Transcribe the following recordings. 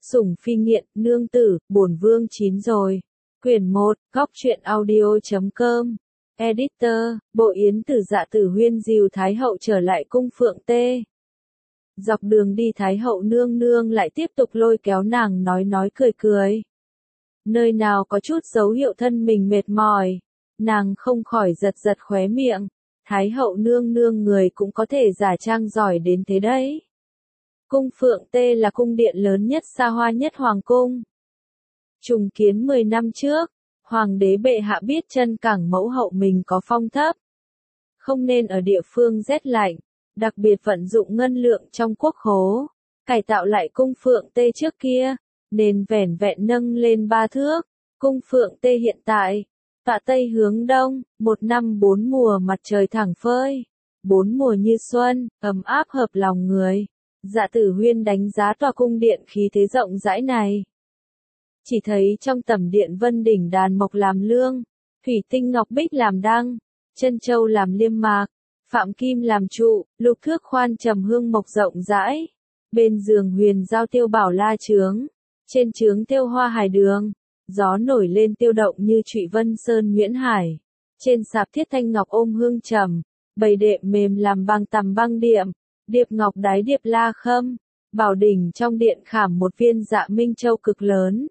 Sủng phi nghiện, nương tử, bổn vương chín rồi. Quyển 1, góc truyện audio.com. Editor, Bộ Yến Tử Dạ Tử Huyên dìu Thái hậu trở lại cung Phượng Tê. Dọc đường đi Thái hậu nương nương lại tiếp tục lôi kéo nàng nói cười cười. Nơi nào có chút dấu hiệu thân mình mệt mỏi, nàng không khỏi giật giật khóe miệng. Thái hậu nương nương người cũng có thể giả trang giỏi đến thế đấy. Cung Phượng Tê là cung điện lớn nhất xa hoa nhất hoàng cung. Trùng kiến 10 năm trước, hoàng đế bệ hạ biết chân cẳng mẫu hậu mình có phong thấp, không nên ở địa phương rét lạnh, đặc biệt vận dụng ngân lượng trong quốc khố, cải tạo lại cung Phượng Tê trước kia, nên vẻn vẹn nâng lên 3 thước. Cung Phượng Tê hiện tại, tọa tây hướng đông, 1 năm 4 mùa mặt trời thẳng phơi, 4 mùa như xuân, ấm áp hợp lòng người. Dạ Tử Huyên đánh giá tòa cung điện khí thế rộng rãi này. Chỉ thấy trong tầm điện vân đỉnh đàn mộc làm lương, thủy tinh ngọc bích làm đăng, chân châu làm liêm mạc, phạm kim làm trụ, lục thước khoan trầm hương mộc rộng rãi. Bên giường huyền giao tiêu bảo la trướng, trên trướng tiêu hoa hải đường, gió nổi lên tiêu động như trụy vân sơn nhuyễn hải. Trên sạp thiết thanh ngọc ôm hương trầm, bầy đệm mềm làm băng tầm băng điệm. Điệp ngọc đái điệp la khâm, bảo đỉnh trong điện khảm một viên dạ minh châu cực lớn.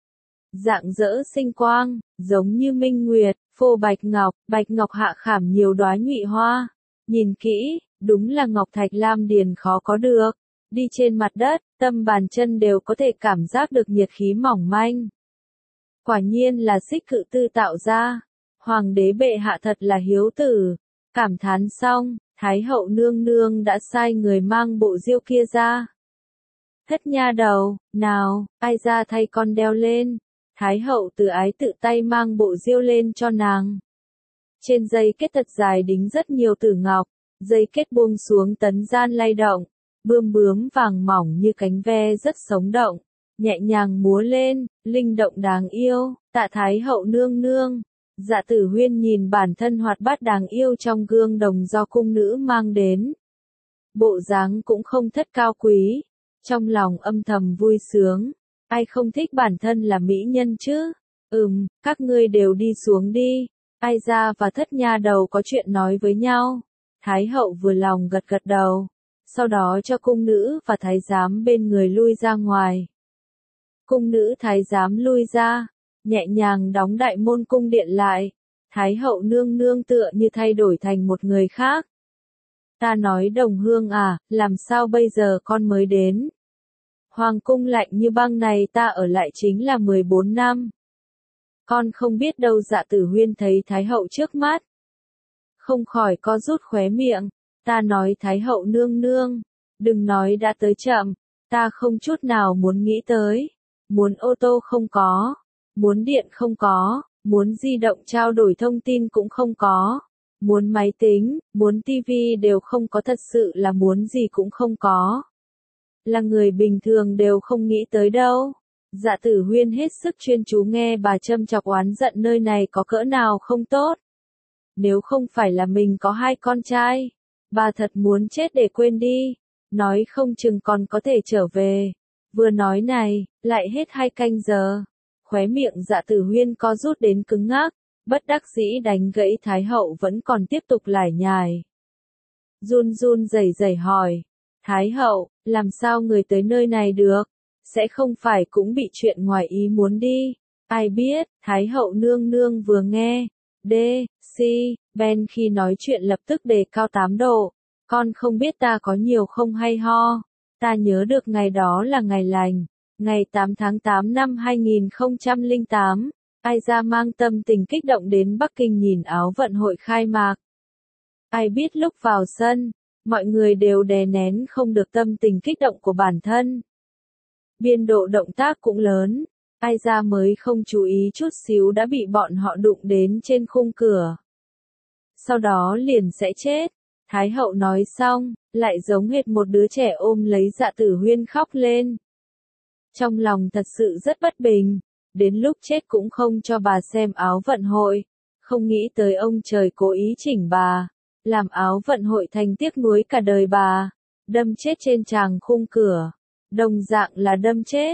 Dạng dỡ sinh quang, giống như minh nguyệt, phô bạch ngọc hạ khảm nhiều đóa nhụy hoa. Nhìn kỹ, đúng là ngọc thạch lam điền khó có được. Đi trên mặt đất, tâm bàn chân đều có thể cảm giác được nhiệt khí mỏng manh. Quả nhiên là xích cự tư tạo ra. Hoàng đế bệ hạ thật là hiếu tử. Cảm thán xong, Thái hậu nương nương đã sai người mang bộ diêu kia ra. Thất nha đầu, nào, ai ra thay con đeo lên. Thái hậu từ ái tự tay mang bộ diêu lên cho nàng. Trên dây kết thật dài đính rất nhiều tử ngọc, dây kết buông xuống tấn gian lay động, bươm bướm vàng mỏng như cánh ve rất sống động, nhẹ nhàng múa lên, linh động đáng yêu. Tạ Thái hậu nương nương. Dạ Tử Huyên nhìn bản thân hoạt bát đáng yêu trong gương đồng do cung nữ mang đến. Bộ dáng cũng không thất cao quý, trong lòng âm thầm vui sướng. Ai không thích bản thân là mỹ nhân chứ? Các ngươi đều đi xuống đi. Ai ra và thất nha đầu có chuyện nói với nhau. Thái hậu vừa lòng gật gật đầu, sau đó cho cung nữ và thái giám bên người lui ra ngoài. Cung nữ thái giám lui ra, nhẹ nhàng đóng đại môn cung điện lại. Thái hậu nương nương tựa như thay đổi thành một người khác. Ta nói Đồng Hương à, làm sao bây giờ con mới đến? Hoàng cung lạnh như băng này ta ở lại chính là 14 năm. Con không biết đâu. Dạ Tử Huyên thấy Thái hậu trước mắt, không khỏi co rút khóe miệng. Ta nói Thái hậu nương nương, đừng nói đã tới chậm, ta không chút nào muốn nghĩ tới. Muốn ô tô không có, muốn điện không có, muốn di động trao đổi thông tin cũng không có, muốn máy tính, muốn tivi đều không có, thật sự là muốn gì cũng không có. Là người bình thường đều không nghĩ tới đâu. Dạ Tử Huyên hết sức chuyên chú nghe bà châm chọc oán giận nơi này có cỡ nào không tốt. Nếu không phải là mình có 2 con trai, bà thật muốn chết để quên đi, nói không chừng còn có thể trở về. Vừa nói này, lại hết 2 canh giờ. Khóe miệng Dạ Tử Huyên co rút đến cứng ngắc, bất đắc dĩ đánh gãy. Thái hậu vẫn còn tiếp tục lải nhải. Run run rẩy rẩy hỏi, Thái hậu, làm sao người tới nơi này được? Sẽ không phải cũng bị chuyện ngoài ý muốn đi? Ai biết. Thái hậu nương nương vừa nghe, Ben khi nói chuyện lập tức đề cao 8 độ. Con không biết ta có nhiều không hay ho. Ta nhớ được ngày đó là ngày lành, ngày 8 tháng 8 năm 2008, ai ra mang tâm tình kích động đến Bắc Kinh nhìn áo vận hội khai mạc. Ai biết lúc vào sân, mọi người đều đè nén không được tâm tình kích động của bản thân. Biên độ động tác cũng lớn, ai ra mới không chú ý chút xíu đã bị bọn họ đụng đến trên khung cửa. Sau đó liền sẽ chết. Thái hậu nói xong, lại giống hệt một đứa trẻ ôm lấy Dạ Tử Huyên khóc lên. Trong lòng thật sự rất bất bình, đến lúc chết cũng không cho bà xem áo vận hội, không nghĩ tới ông trời cố ý chỉnh bà, làm áo vận hội thành tiếc nuối cả đời bà, đâm chết trên tràng khung cửa, đồng dạng là đâm chết.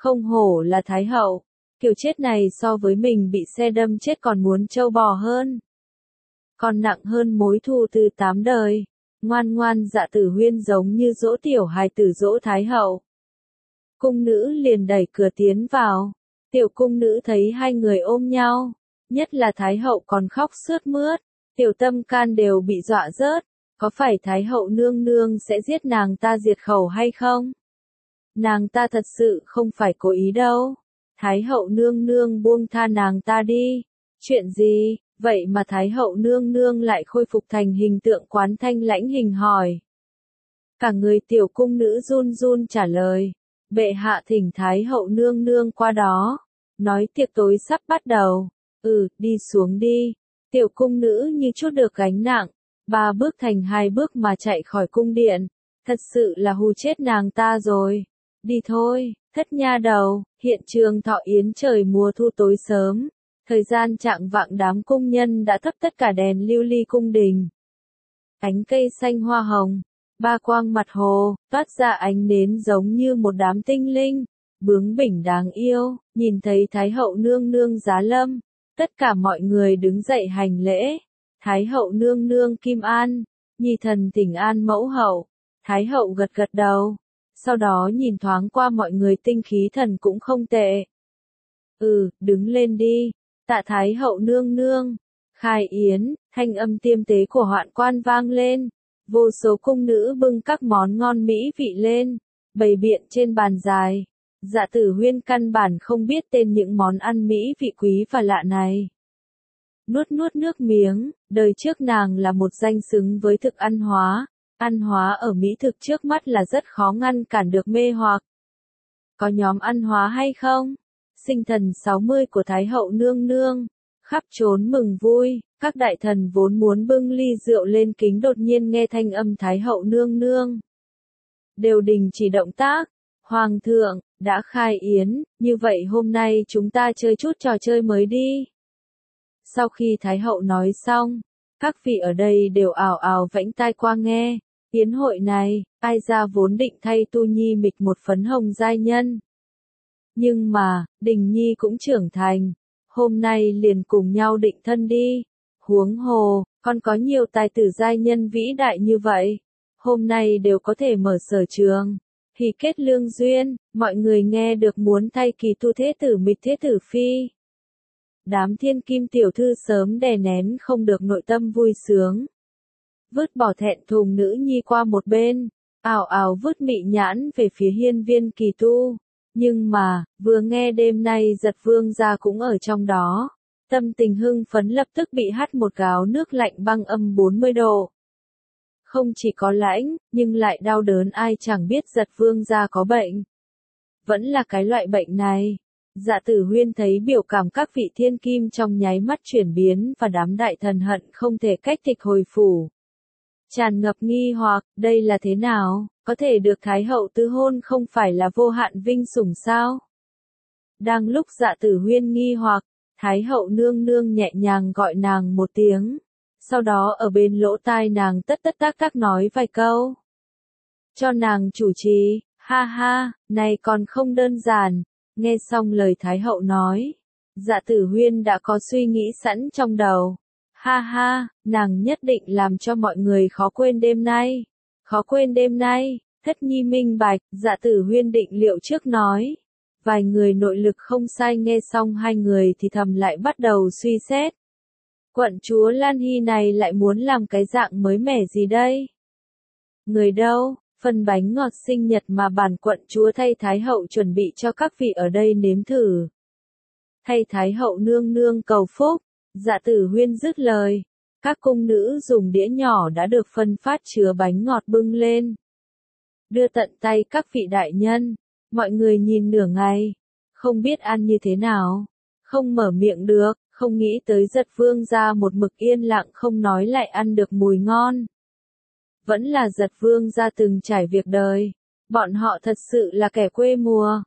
Không hổ là Thái hậu, kiểu chết này so với mình bị xe đâm chết còn muốn trâu bò hơn. Còn nặng hơn mối thù từ 8 đời. Ngoan ngoan Dạ Tử Huyên giống như dỗ tiểu hài tử dỗ Thái hậu. Cung nữ liền đẩy cửa tiến vào. Tiểu cung nữ thấy hai người ôm nhau, nhất là Thái hậu còn khóc sướt mướt, tiểu tâm can đều bị dọa rớt. Có phải Thái hậu nương nương sẽ giết nàng ta diệt khẩu hay không? Nàng ta thật sự không phải cố ý đâu. Thái hậu nương nương buông tha nàng ta đi. Chuyện gì, vậy mà Thái hậu nương nương lại khôi phục thành hình tượng quán thanh lãnh hình hỏi. Cả người tiểu cung nữ run run trả lời. Bệ hạ thỉnh Thái hậu nương nương qua đó. Nói tiệc tối sắp bắt đầu. Đi xuống đi. Tiểu cung nữ như chút được gánh nặng. 3 bước thành 2 bước mà chạy khỏi cung điện. Thật sự là hù chết nàng ta rồi. Đi thôi, thất nha đầu, hiện trường thọ yến trời mùa thu tối sớm. Thời gian chạng vạng đám cung nhân đã thắp tất cả đèn lưu ly cung đình. Ánh cây xanh hoa hồng, ba quang mặt hồ, toát ra ánh nến giống như một đám tinh linh, bướng bỉnh đáng yêu, nhìn thấy Thái hậu nương nương giá lâm. Tất cả mọi người đứng dậy hành lễ. Thái hậu nương nương Kim An, nhi thần thỉnh an mẫu hậu. Thái hậu gật gật đầu. Sau đó nhìn thoáng qua mọi người tinh khí thần cũng không tệ. Đứng lên đi. Tạ Thái hậu nương nương. Khai yến, thanh âm tiêm tế của hoạn quan vang lên. Vô số cung nữ bưng các món ngon mỹ vị lên, bày biện trên bàn dài. Dạ Tử Huyên căn bản không biết tên những món ăn mỹ vị quý và lạ này. Nuốt nuốt nước miếng, đời trước nàng là một danh xứng với thực ăn hóa. Ăn hóa ở mỹ thực trước mắt là rất khó ngăn cản được mê hoặc. Có nhóm ăn hóa hay không? Sinh thần 60 của Thái hậu nương nương. Khắp trốn mừng vui, các đại thần vốn muốn bưng ly rượu lên kính đột nhiên nghe thanh âm Thái hậu nương nương. Đều đình chỉ động tác. Hoàng thượng, đã khai yến, như vậy hôm nay chúng ta chơi chút trò chơi mới đi. Sau khi Thái hậu nói xong, các vị ở đây đều ào ào vẫy tai qua nghe. Yến hội này, ai ra vốn định thay Tu Nhi mịch một phấn hồng giai nhân. Nhưng mà, Đình Nhi cũng trưởng thành. Hôm nay liền cùng nhau định thân đi. Huống hồ, con có nhiều tài tử giai nhân vĩ đại như vậy. Hôm nay đều có thể mở sở trường. Hỉ kết lương duyên, mọi người nghe được muốn thay Kỳ Tu thế tử mịch thế tử phi. Đám thiên kim tiểu thư sớm đè nén không được nội tâm vui sướng. Vứt bỏ thẹn thùng nữ nhi qua một bên, ào ào vứt mị nhãn về phía hiên viên Kỳ Tu. Nhưng mà, vừa nghe đêm nay Giật Vương gia cũng ở trong đó. Tâm tình hưng phấn lập tức bị hắt một gáo nước lạnh băng âm 40 độ. Không chỉ có lãnh, nhưng lại đau đớn ai chẳng biết Giật Vương gia có bệnh. Vẫn là cái loại bệnh này. Dạ Tử Huyên thấy biểu cảm các vị thiên kim trong nháy mắt chuyển biến và đám đại thần hận không thể cách tịch hồi phủ. Tràn ngập nghi hoặc, đây là thế nào, có thể được Thái hậu tứ hôn không phải là vô hạn vinh sủng sao? Đang lúc Dạ Tử Huyên nghi hoặc, Thái hậu nương nương nhẹ nhàng gọi nàng một tiếng. Sau đó ở bên lỗ tai nàng tất tất tác tác nói vài câu. Cho nàng chủ trì, ha ha, này còn không đơn giản. Nghe xong lời Thái hậu nói, Dạ Tử Huyên đã có suy nghĩ sẵn trong đầu. Ha ha, nàng nhất định làm cho mọi người khó quên đêm nay. Khó quên đêm nay, Thất Nhi minh bạch, Dạ Tử Huyên định liệu trước nói. Vài người nội lực không sai nghe xong hai người thì thầm lại bắt đầu suy xét. Quận chúa Lan Hy này lại muốn làm cái dạng mới mẻ gì đây? Người đâu? Phần bánh ngọt sinh nhật mà bản quận chúa thay Thái hậu chuẩn bị cho các vị ở đây nếm thử. Thay Thái hậu nương nương cầu phúc, Dạ Tử Huyên dứt lời. Các cung nữ dùng đĩa nhỏ đã được phân phát chứa bánh ngọt bưng lên. Đưa tận tay các vị đại nhân, mọi người nhìn nửa ngày, không biết ăn như thế nào, không mở miệng được, không nghĩ tới Giật Vương gia một mực yên lặng không nói lại ăn được mùi ngon. Vẫn là Giật Vương gia từng trải việc đời, bọn họ thật sự là kẻ quê mùa.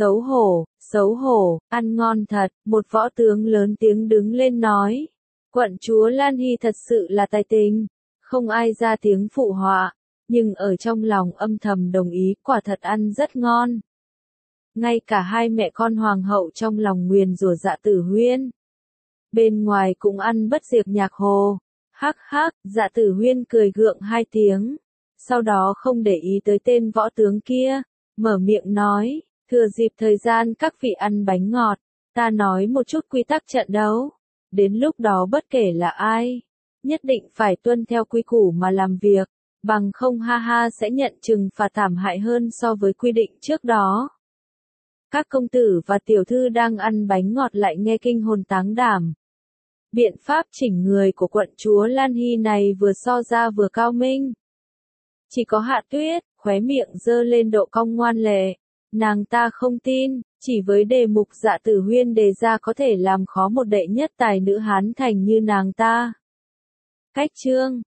Xấu hổ, ăn ngon thật, một võ tướng lớn tiếng đứng lên nói. Quận chúa Lan Hy thật sự là tài tình, không ai ra tiếng phụ họa, nhưng ở trong lòng âm thầm đồng ý quả thật ăn rất ngon. ngay cả hai mẹ con hoàng hậu trong lòng nguyền rủa Dạ Tử Huyên. Bên ngoài cũng ăn bất diệt nhạc hồ. Hắc hắc, Dạ Tử Huyên cười gượng hai tiếng. Sau đó không để ý tới tên võ tướng kia, mở miệng nói, thừa dịp thời gian các vị ăn bánh ngọt, ta nói một chút quy tắc trận đấu. Đến lúc đó bất kể là ai, nhất định phải tuân theo quy củ mà làm việc, bằng không ha ha sẽ nhận trừng phạt thảm hại hơn so với quy định trước đó. Các công tử và tiểu thư đang ăn bánh ngọt lại nghe kinh hồn táng đảm. Biện pháp chỉnh người của quận chúa Lan Hy này vừa so ra vừa cao minh. Chỉ có Hạ Tuyết, khóe miệng giơ lên độ cong ngoan lệ. Nàng ta không tin, chỉ với đề mục Dạ Tử Huyên đề ra có thể làm khó một đệ nhất tài nữ Hán thành như nàng ta. Cách chương